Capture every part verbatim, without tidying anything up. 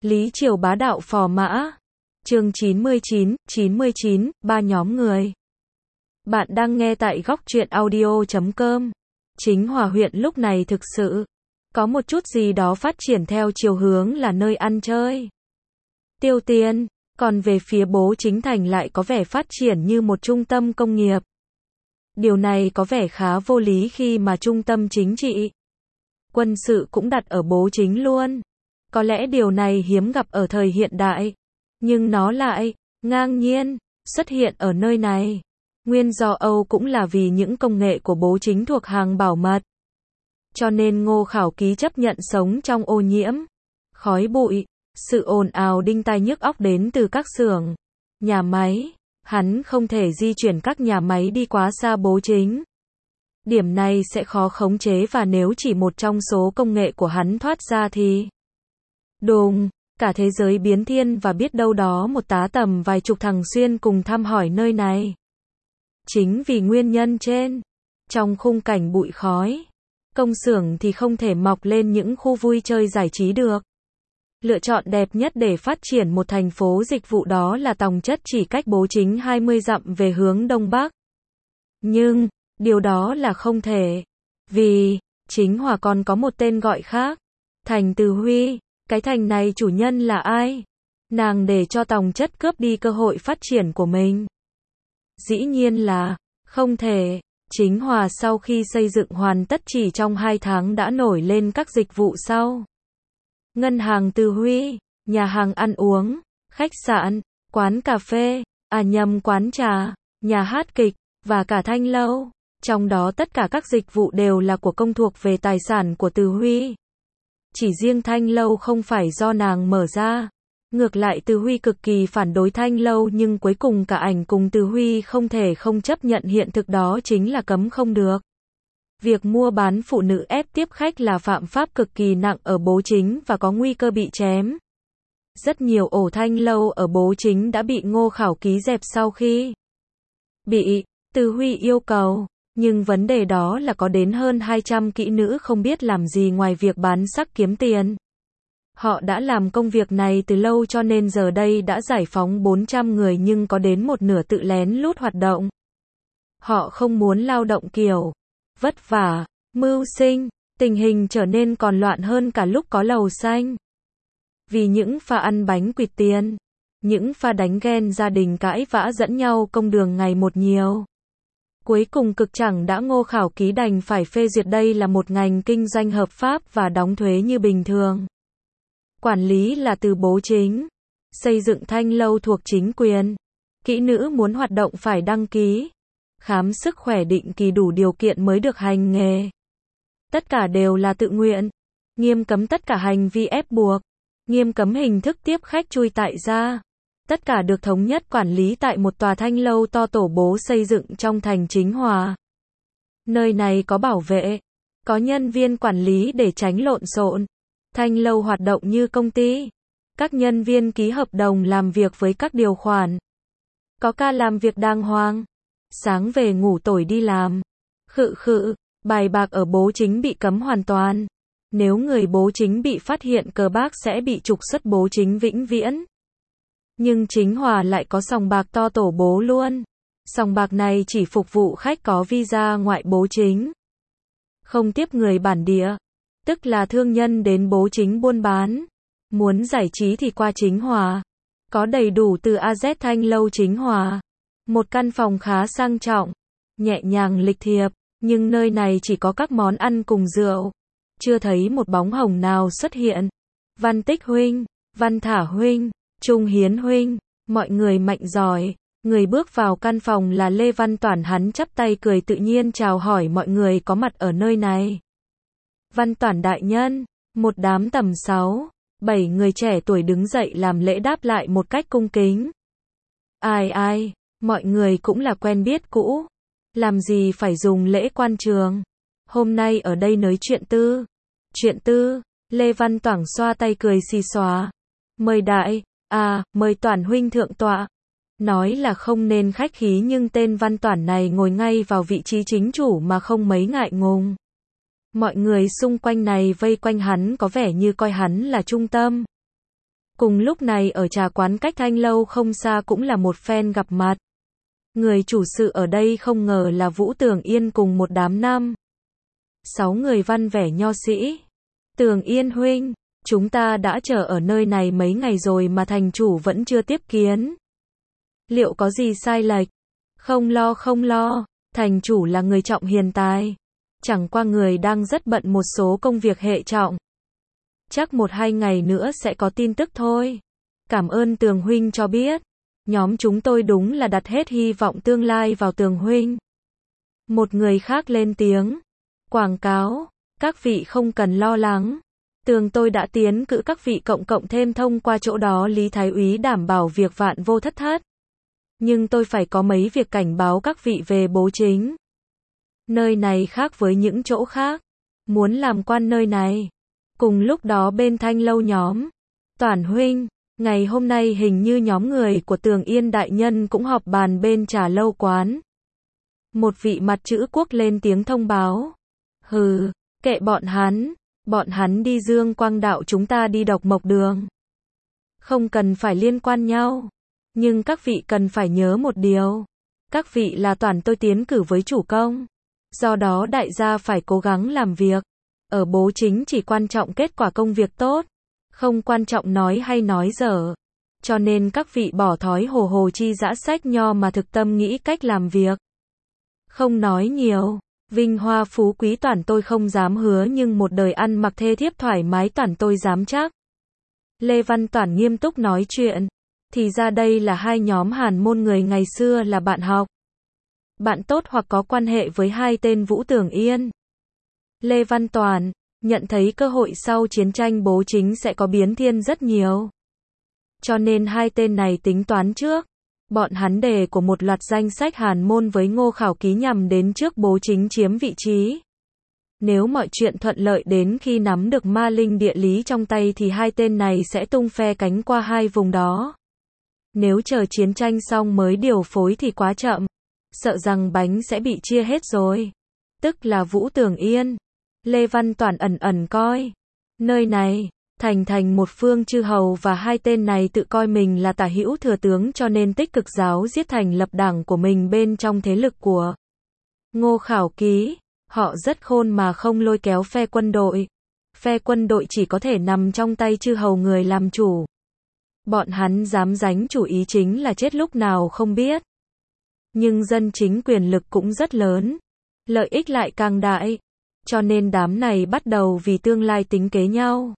Lý Triều bá đạo phò mã. Chương chín mươi chín, chín mươi chín, ba nhóm người. Bạn đang nghe tại góc truyện audio chấm com. Chính Hòa huyện lúc này thực sự có một chút gì đó phát triển theo chiều hướng là nơi ăn chơi, tiêu tiền, còn về phía Bố Chính Thành lại có vẻ phát triển như một trung tâm công nghiệp. Điều này có vẻ khá vô lý khi mà trung tâm chính trị, quân sự cũng đặt ở Bố Chính luôn. Có lẽ điều này hiếm gặp ở thời hiện đại, nhưng nó lại ngang nhiên xuất hiện ở nơi này. Nguyên do Âu cũng là vì những công nghệ của Bố Chính thuộc hàng bảo mật. Cho nên Ngô Khảo Ký chấp nhận sống trong ô nhiễm, khói bụi, sự ồn ào đinh tai nhức óc đến từ các xưởng, nhà máy. Hắn không thể di chuyển các nhà máy đi quá xa Bố Chính. Điểm này sẽ khó khống chế, và nếu chỉ một trong số công nghệ của hắn thoát ra thì đùng, cả thế giới biến thiên, và biết đâu đó một tá tầm vài chục thằng xuyên cùng thăm hỏi nơi này. Chính vì nguyên nhân trên, trong khung cảnh bụi khói, công xưởng thì không thể mọc lên những khu vui chơi giải trí được. Lựa chọn đẹp nhất để phát triển một thành phố dịch vụ đó là Tòng Chất, chỉ cách Bố Chính hai mươi dặm về hướng đông bắc. Nhưng, điều đó là không thể. Vì, Chính Hòa còn có một tên gọi khác. Thành Từ Huy. Cái thành này chủ nhân là ai? Nàng để cho Tòng Chất cướp đi cơ hội phát triển của mình? Dĩ nhiên là không thể. Chính Hòa sau khi xây dựng hoàn tất chỉ trong hai tháng đã nổi lên các dịch vụ sau: ngân hàng Từ Huy, nhà hàng ăn uống, khách sạn, quán cà phê, à nhầm quán trà, nhà hát kịch, và cả thanh lâu. Trong đó tất cả các dịch vụ đều là của công, thuộc về tài sản của Từ Huy. Chỉ riêng thanh lâu không phải do nàng mở ra. Ngược lại Từ Huy cực kỳ phản đối thanh lâu, nhưng cuối cùng cả ảnh cùng Từ Huy không thể không chấp nhận hiện thực đó chính là cấm không được. Việc mua bán phụ nữ ép tiếp khách là phạm pháp cực kỳ nặng ở Bố Chính và có nguy cơ bị chém. Rất nhiều ổ thanh lâu ở Bố Chính đã bị Ngô Khảo Ký dẹp sau khi bị Từ Huy yêu cầu. Nhưng vấn đề đó là có đến hơn hai trăm kỹ nữ không biết làm gì ngoài việc bán sắc kiếm tiền. Họ đã làm công việc này từ lâu, cho nên giờ đây đã giải phóng bốn trăm người, nhưng có đến một nửa tự lén lút hoạt động. Họ không muốn lao động kiểu vất vả, mưu sinh. Tình hình trở nên còn loạn hơn cả lúc có lầu xanh. Vì những pha ăn bánh quỵt tiền, những pha đánh ghen gia đình cãi vã dẫn nhau, công đường ngày một nhiều. Cuối cùng cực chẳng đã Ngô Khảo Ký đành phải phê duyệt đây là một ngành kinh doanh hợp pháp và đóng thuế như bình thường. Quản lý là từ Bố Chính. Xây dựng thanh lâu thuộc chính quyền. Kỹ nữ muốn hoạt động phải đăng ký, khám sức khỏe định kỳ đủ điều kiện mới được hành nghề. Tất cả đều là tự nguyện. Nghiêm cấm tất cả hành vi ép buộc. Nghiêm cấm hình thức tiếp khách chui tại gia. Tất cả được thống nhất quản lý tại một tòa thanh lâu to tổ Bố xây dựng trong thành Chính Hòa. Nơi này có bảo vệ, có nhân viên quản lý để tránh lộn xộn. Thanh lâu hoạt động như công ty. Các nhân viên ký hợp đồng làm việc với các điều khoản. Có ca làm việc đàng hoàng. Sáng về ngủ tối đi làm. Khự khự, bài bạc ở Bố Chính bị cấm hoàn toàn. Nếu người Bố Chính bị phát hiện cờ bạc sẽ bị trục xuất Bố Chính vĩnh viễn. Nhưng Chính Hòa lại có sòng bạc to tổ Bố luôn. Sòng bạc này chỉ phục vụ khách có visa ngoại Bố Chính, không tiếp người bản địa, tức là thương nhân đến Bố Chính buôn bán. Muốn giải trí thì qua Chính Hòa. Có đầy đủ từ A Z thanh lâu Chính Hòa. Một căn phòng khá sang trọng, nhẹ nhàng lịch thiệp, nhưng nơi này chỉ có các món ăn cùng rượu. Chưa thấy một bóng hồng nào xuất hiện. Văn Tích huynh, Văn Thả huynh, Trung Hiến huynh, mọi người mạnh giỏi. Người bước vào căn phòng là Lê Văn Toản, hắn chắp tay cười tự nhiên chào hỏi mọi người có mặt ở nơi này. Văn Toản đại nhân. Một đám tầm sáu, bảy người trẻ tuổi đứng dậy làm lễ đáp lại một cách cung kính. Ai ai, mọi người cũng là quen biết cũ. Làm gì phải dùng lễ quan trường. Hôm nay ở đây nói chuyện tư. Chuyện tư, Lê Văn Toản xoa tay cười xì xòa. Mời đại, à, mời Toản huynh thượng tọa. Nói là không nên khách khí, nhưng tên Văn Toản này ngồi ngay vào vị trí chính chủ mà không mấy ngại ngùng. Mọi người xung quanh này vây quanh hắn có vẻ như coi hắn là trung tâm. Cùng lúc này ở trà quán cách Thanh Lâu không xa cũng là một phen gặp mặt. Người chủ sự ở đây không ngờ là Vũ Tường Yên cùng một đám năm. Sáu người văn vẻ nho sĩ. Tường Yên huynh, chúng ta đã chờ ở nơi này mấy ngày rồi mà thành chủ vẫn chưa tiếp kiến. Liệu có gì sai lệch? Không lo không lo, thành chủ là người trọng hiền tài. Chẳng qua người đang rất bận một số công việc hệ trọng. Chắc một hai ngày nữa sẽ có tin tức thôi. Cảm ơn Tường huynh cho biết. Nhóm chúng tôi đúng là đặt hết hy vọng tương lai vào Tường huynh. Một người khác lên tiếng. Quảng cáo, các vị không cần lo lắng. Tường tôi đã tiến cử các vị cộng cộng thêm thông qua chỗ đó Lý Thái úy đảm bảo việc vạn vô thất thất. Nhưng tôi phải có mấy việc cảnh báo các vị về bố chính. Nơi này khác với những chỗ khác. Muốn làm quan nơi này. Cùng lúc đó bên Thanh Lâu nhóm. Toản huynh, ngày hôm nay hình như nhóm người của Tường Yên đại nhân cũng họp bàn bên Trà Lâu quán. Một vị mặt chữ quốc lên tiếng thông báo. Hừ, kệ bọn hắn. Bọn hắn đi dương quang đạo, chúng ta đi độc mộc đường. Không cần phải liên quan nhau. Nhưng các vị cần phải nhớ một điều. Các vị là Toản tôi tiến cử với chủ công. Do đó đại gia phải cố gắng làm việc. Ở bố chính chỉ quan trọng kết quả công việc tốt. Không quan trọng nói hay nói dở. Cho nên các vị bỏ thói hồ hồ chi dã sách nho mà thực tâm nghĩ cách làm việc. Không nói nhiều. Vinh hoa phú quý Toản tôi không dám hứa, nhưng một đời ăn mặc thê thiếp thoải mái Toản tôi dám chắc. Lê Văn Toản nghiêm túc nói chuyện. Thì ra đây là hai nhóm hàn môn người ngày xưa là bạn học. Bạn tốt hoặc có quan hệ với hai tên Vũ Tường Yên. Lê Văn Toản nhận thấy cơ hội sau chiến tranh bố chính sẽ có biến thiên rất nhiều. Cho nên hai tên này tính toán trước. Bọn hắn đề của một loạt danh sách hàn môn với Ngô Khảo Ký nhằm đến trước bố chính chiếm vị trí. Nếu mọi chuyện thuận lợi đến khi nắm được ma linh địa lý trong tay thì hai tên này sẽ tung phe cánh qua hai vùng đó. Nếu chờ chiến tranh xong mới điều phối thì quá chậm. Sợ rằng bánh sẽ bị chia hết rồi. Tức là Vũ Tường Yên. Lê Văn Toản ẩn ẩn coi. Nơi này, thành thành một phương chư hầu và hai tên này tự coi mình là tả hữu thừa tướng cho nên tích cực giáo giết thành lập đảng của mình bên trong thế lực của Ngô Khảo Ký. Họ rất khôn mà không lôi kéo phe quân đội. Phe quân đội chỉ có thể nằm trong tay chư hầu người làm chủ. Bọn hắn dám đánh chủ ý chính là chết lúc nào không biết. Nhưng dân chính quyền lực cũng rất lớn. Lợi ích lại càng đại. Cho nên đám này bắt đầu vì tương lai tính kế nhau.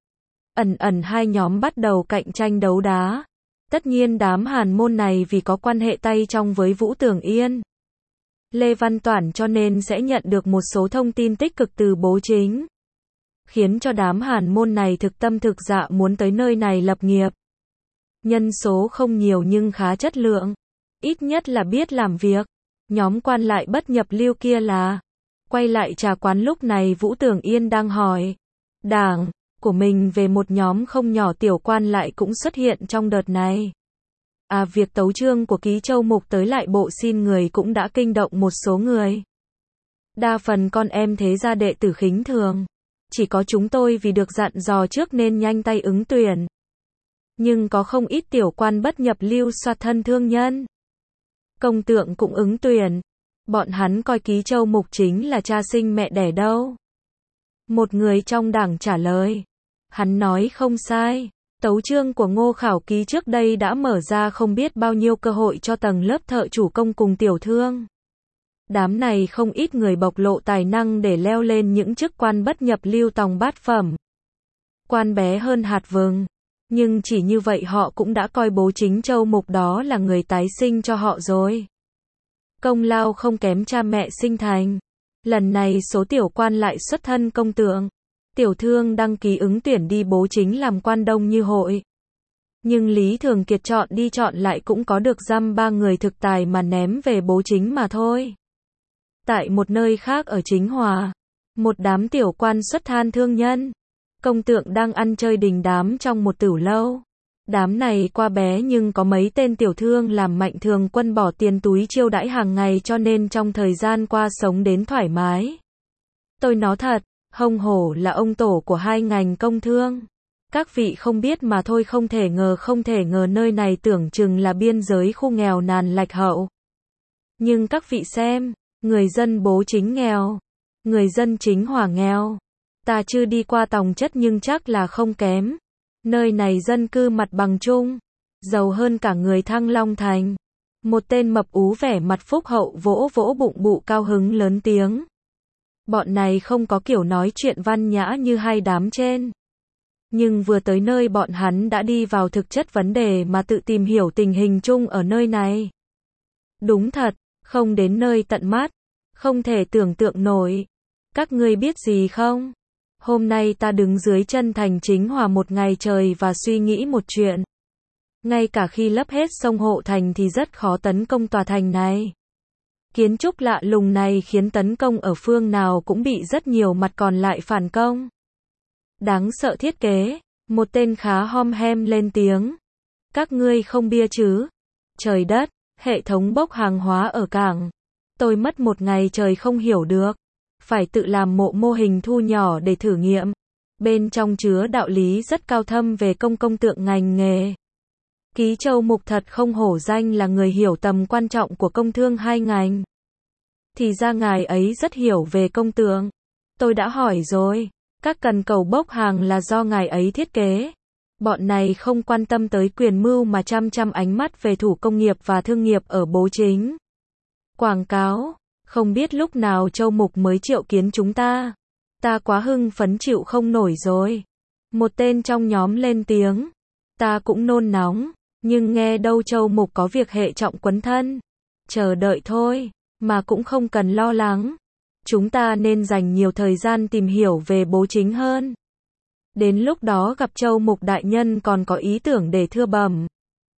Ẩn ẩn hai nhóm bắt đầu cạnh tranh đấu đá. Tất nhiên đám hàn môn này vì có quan hệ tay trong với Vũ Tường Yên, Lê Văn Toản cho nên sẽ nhận được một số thông tin tích cực từ bố chính. Khiến cho đám hàn môn này thực tâm thực dạ muốn tới nơi này lập nghiệp. Nhân số không nhiều nhưng khá chất lượng. Ít nhất là biết làm việc. Nhóm quan lại bất nhập lưu kia là. Quay lại trà quán lúc này Vũ Tường Yên đang hỏi. Đảng của mình về một nhóm không nhỏ tiểu quan lại cũng xuất hiện trong đợt này. À việc tấu chương của Ký Châu Mục tới lại bộ xin người cũng đã kinh động một số người. Đa phần con em thế gia đệ tử khính thường. Chỉ có chúng tôi vì được dặn dò trước nên nhanh tay ứng tuyển. Nhưng có không ít tiểu quan bất nhập lưu xoạt thân thương nhân. Công tượng cũng ứng tuyển. Bọn hắn coi Ký Châu Mục chính là cha sinh mẹ đẻ đâu. Một người trong đảng trả lời. Hắn nói không sai. Tấu chương của Ngô Khảo Ký trước đây đã mở ra không biết bao nhiêu cơ hội cho tầng lớp thợ chủ công cùng tiểu thương. Đám này không ít người bộc lộ tài năng để leo lên những chức quan bất nhập lưu tòng bát phẩm. Quan bé hơn hạt vừng. Nhưng chỉ như vậy họ cũng đã coi bố chính Châu Mục đó là người tái sinh cho họ rồi. Công lao không kém cha mẹ sinh thành. Lần này số tiểu quan lại xuất thân công tượng. Tiểu thương đăng ký ứng tuyển đi bố chính làm quan đông như hội. Nhưng Lý Thường Kiệt chọn đi chọn lại cũng có được dăm ba người thực tài mà ném về bố chính mà thôi. Tại một nơi khác ở Chính Hòa, một đám tiểu quan xuất thân thương nhân, công tượng đang ăn chơi đình đám trong một tửu lâu. Đám này qua bé nhưng có mấy tên tiểu thương làm Mạnh Thường Quân bỏ tiền túi chiêu đãi hàng ngày cho nên trong thời gian qua sống đến thoải mái. Tôi nói thật, hông hổ là ông tổ của hai ngành công thương. Các vị không biết mà thôi, không thể ngờ không thể ngờ nơi này tưởng chừng là biên giới khu nghèo nàn lạc hậu. Nhưng các vị xem, người dân Bố Chính nghèo, người dân Chính Hòa nghèo. Ta chưa đi qua Tòng Chất nhưng chắc là không kém. Nơi này dân cư mặt bằng chung, giàu hơn cả người Thăng Long Thành. Một tên mập ú vẻ mặt phúc hậu vỗ vỗ bụng bụ cao hứng lớn tiếng. Bọn này không có kiểu nói chuyện văn nhã như hai đám trên. Nhưng vừa tới nơi bọn hắn đã đi vào thực chất vấn đề mà tự tìm hiểu tình hình chung ở nơi này. Đúng thật, không đến nơi tận mắt, không thể tưởng tượng nổi. Các ngươi biết gì không? Hôm nay ta đứng dưới chân thành Chính Hòa một ngày trời và suy nghĩ một chuyện. Ngay cả khi lấp hết sông hộ thành thì rất khó tấn công tòa thành này. Kiến trúc lạ lùng này khiến tấn công ở phương nào cũng bị rất nhiều mặt còn lại phản công. Đáng sợ thiết kế, một tên khá hom hem lên tiếng. Các ngươi không bia chứ? Trời đất, hệ thống bốc hàng hóa ở cảng. Tôi mất một ngày trời không hiểu được. Phải tự làm mộ mô hình thu nhỏ để thử nghiệm. Bên trong chứa đạo lý rất cao thâm về công công tượng ngành nghề. Ký Châu Mục thật không hổ danh là người hiểu tầm quan trọng của công thương hai ngành. Thì ra ngài ấy rất hiểu về công tượng. Tôi đã hỏi rồi, các cần cầu bốc hàng là do ngài ấy thiết kế. Bọn này không quan tâm tới quyền mưu mà chăm chăm ánh mắt về thủ công nghiệp và thương nghiệp ở Bố Chính. Quảng cáo, không biết lúc nào Châu Mục mới triệu kiến chúng ta. Ta quá hưng phấn chịu không nổi rồi. Một tên trong nhóm lên tiếng. Ta cũng nôn nóng, nhưng nghe đâu Châu Mục có việc hệ trọng quấn thân. Chờ đợi thôi, mà cũng không cần lo lắng. Chúng ta nên dành nhiều thời gian tìm hiểu về Bố Chính hơn. Đến lúc đó gặp Châu Mục đại nhân còn có ý tưởng để thưa bẩm.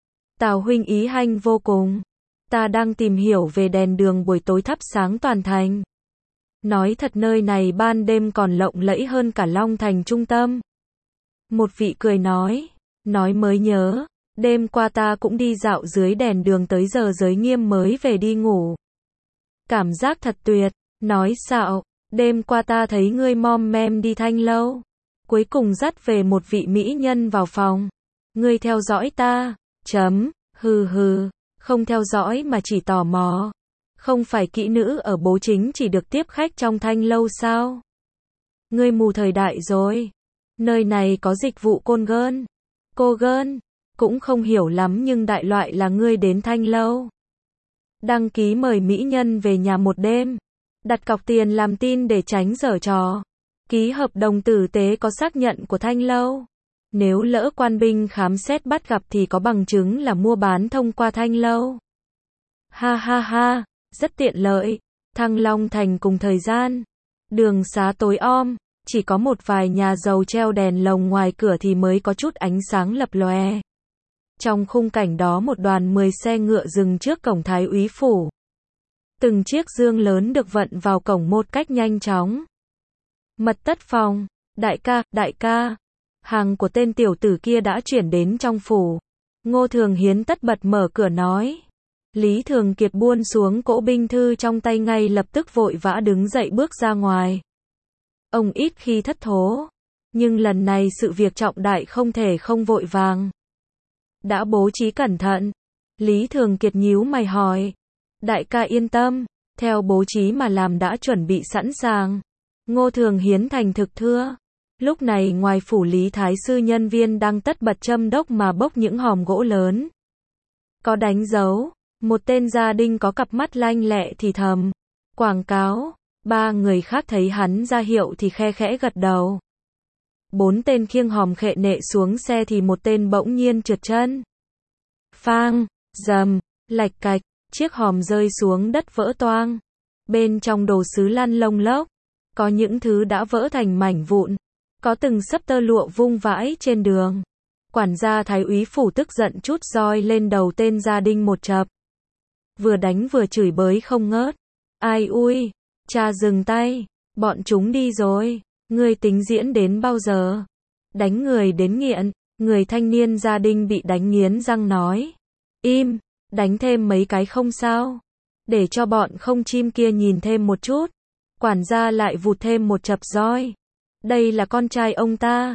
Tào huynh ý hanh vô cùng. Ta đang tìm hiểu về đèn đường buổi tối thắp sáng toàn thành. Nói thật nơi này ban đêm còn lộng lẫy hơn cả Long Thành trung tâm. Một vị cười nói, nói mới nhớ, đêm qua ta cũng đi dạo dưới đèn đường tới giờ giới nghiêm mới về đi ngủ. Cảm giác thật tuyệt, nói xạo, đêm qua ta thấy ngươi mom mem đi Thanh Lâu. Cuối cùng dắt về một vị mỹ nhân vào phòng. Ngươi theo dõi ta, chấm, hừ hừ, không theo dõi mà chỉ tò mò. Không phải kỹ nữ ở Bố Chính chỉ được tiếp khách trong Thanh Lâu sao? Ngươi mù thời đại rồi. Nơi này có dịch vụ côn gơn. Cô gơn, cũng không hiểu lắm nhưng đại loại là ngươi đến Thanh Lâu. Đăng ký mời mỹ nhân về nhà một đêm. Đặt cọc tiền làm tin để tránh giở trò. Ký hợp đồng tử tế có xác nhận của Thanh Lâu. Nếu lỡ quan binh khám xét bắt gặp thì có bằng chứng là mua bán thông qua Thanh Lâu. Ha ha ha, rất tiện lợi. Thăng Long Thành cùng thời gian. Đường xá tối om, chỉ có một vài nhà giàu treo đèn lồng ngoài cửa thì mới có chút ánh sáng lập lòe. Trong khung cảnh đó một đoàn mười xe ngựa dừng trước cổng Thái úy phủ. Từng chiếc dương lớn được vận vào cổng một cách nhanh chóng. Mật tất phòng, đại ca, đại ca. Hàng của tên tiểu tử kia đã chuyển đến trong phủ. Ngô Thường Hiến tất bật mở cửa nói. Lý Thường Kiệt buông xuống cỗ binh thư trong tay ngay lập tức vội vã đứng dậy bước ra ngoài. Ông ít khi thất thố. Nhưng lần này sự việc trọng đại không thể không vội vàng. Đã bố trí cẩn thận. Lý Thường Kiệt nhíu mày hỏi. Đại ca yên tâm, theo bố trí mà làm đã chuẩn bị sẵn sàng. Ngô Thường Hiến thành thực thưa. Lúc này ngoài phủ Lý Thái Sư nhân viên đang tất bật châm đốc mà bốc những hòm gỗ lớn. Có đánh dấu. Một tên gia đình có cặp mắt lanh lẹ thì thầm. Quảng cáo. Ba người khác thấy hắn ra hiệu thì khe khẽ gật đầu. Bốn tên khiêng hòm khệ nệ xuống xe thì một tên bỗng nhiên trượt chân. Phang, dầm, lạch cạch, chiếc hòm rơi xuống đất vỡ toang. Bên trong đồ sứ lăn lông lốc. Có những thứ đã vỡ thành mảnh vụn. Có từng sấp tơ lụa vung vãi trên đường. Quản gia Thái úy phủ tức giận trút roi lên đầu tên gia đình một chập. Vừa đánh vừa chửi bới không ngớt. Ai ui, cha dừng tay, bọn chúng đi rồi. Ngươi tính diễn đến bao giờ? Đánh người đến nghiện. Người thanh niên gia đình bị đánh nghiến răng nói. Im, đánh thêm mấy cái không sao. Để cho bọn không chim kia nhìn thêm một chút. Quản gia lại vụt thêm một chập roi. Đây là con trai ông ta.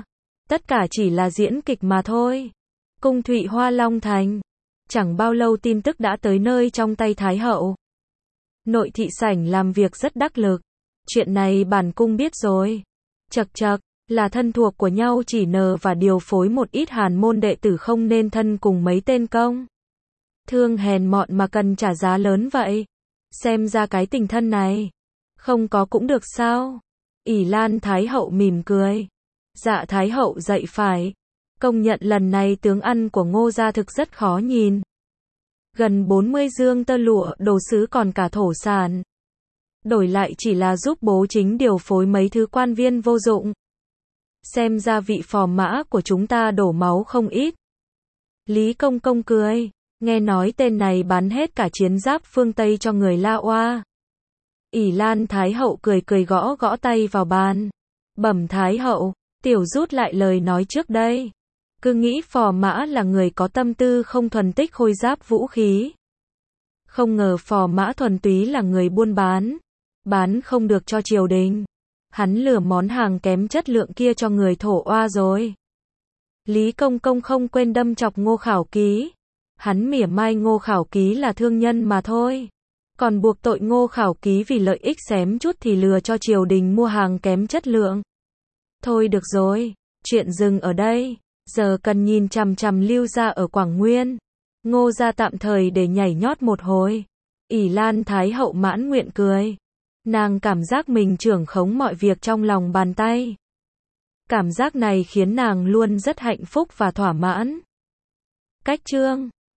Tất cả chỉ là diễn kịch mà thôi. Cung Thụy Hoa Long Thành. Chẳng bao lâu tin tức đã tới nơi trong tay Thái hậu. Nội thị sảnh làm việc rất đắc lực. Chuyện này bản cung biết rồi. Chật chật, là thân thuộc của nhau chỉ nờ và điều phối một ít hàn môn đệ tử không nên thân cùng mấy tên công. Thương hèn mọn mà cần trả giá lớn vậy. Xem ra cái tình thân này. Không có cũng được sao? ỷ Lan Thái hậu mỉm cười. Dạ Thái hậu dạy phải. Công nhận lần này tướng ăn của Ngô gia thực rất khó nhìn. Gần bốn mươi dương tơ lụa, đồ sứ còn cả thổ sản. Đổi lại chỉ là giúp bố chính điều phối mấy thứ quan viên vô dụng. Xem ra vị phò mã của chúng ta đổ máu không ít. Lý Công Công cười. Nghe nói tên này bán hết cả chiến giáp phương Tây cho người La Oa. ỷ Lan Thái hậu cười cười gõ gõ tay vào bàn. Bẩm Thái hậu, tiểu rút lại lời nói trước đây. Cứ nghĩ phò mã là người có tâm tư không thuần tích khôi giáp vũ khí. Không ngờ phò mã thuần túy là người buôn bán. Bán không được cho triều đình. Hắn lừa món hàng kém chất lượng kia cho người thổ oa rồi. Lý Công Công không quên đâm chọc Ngô Khảo Ký. Hắn mỉa mai Ngô Khảo Ký là thương nhân mà thôi. Còn buộc tội Ngô Khảo Ký vì lợi ích xém chút thì lừa cho triều đình mua hàng kém chất lượng. Thôi được rồi, chuyện dừng ở đây. Giờ cần nhìn chằm chằm Lưu gia ở Quảng Nguyên. Ngô gia tạm thời để nhảy nhót một hồi. ỷ Lan Thái hậu mãn nguyện cười. Nàng cảm giác mình trưởng khống mọi việc trong lòng bàn tay. Cảm giác này khiến nàng luôn rất hạnh phúc và thỏa mãn. Cách chương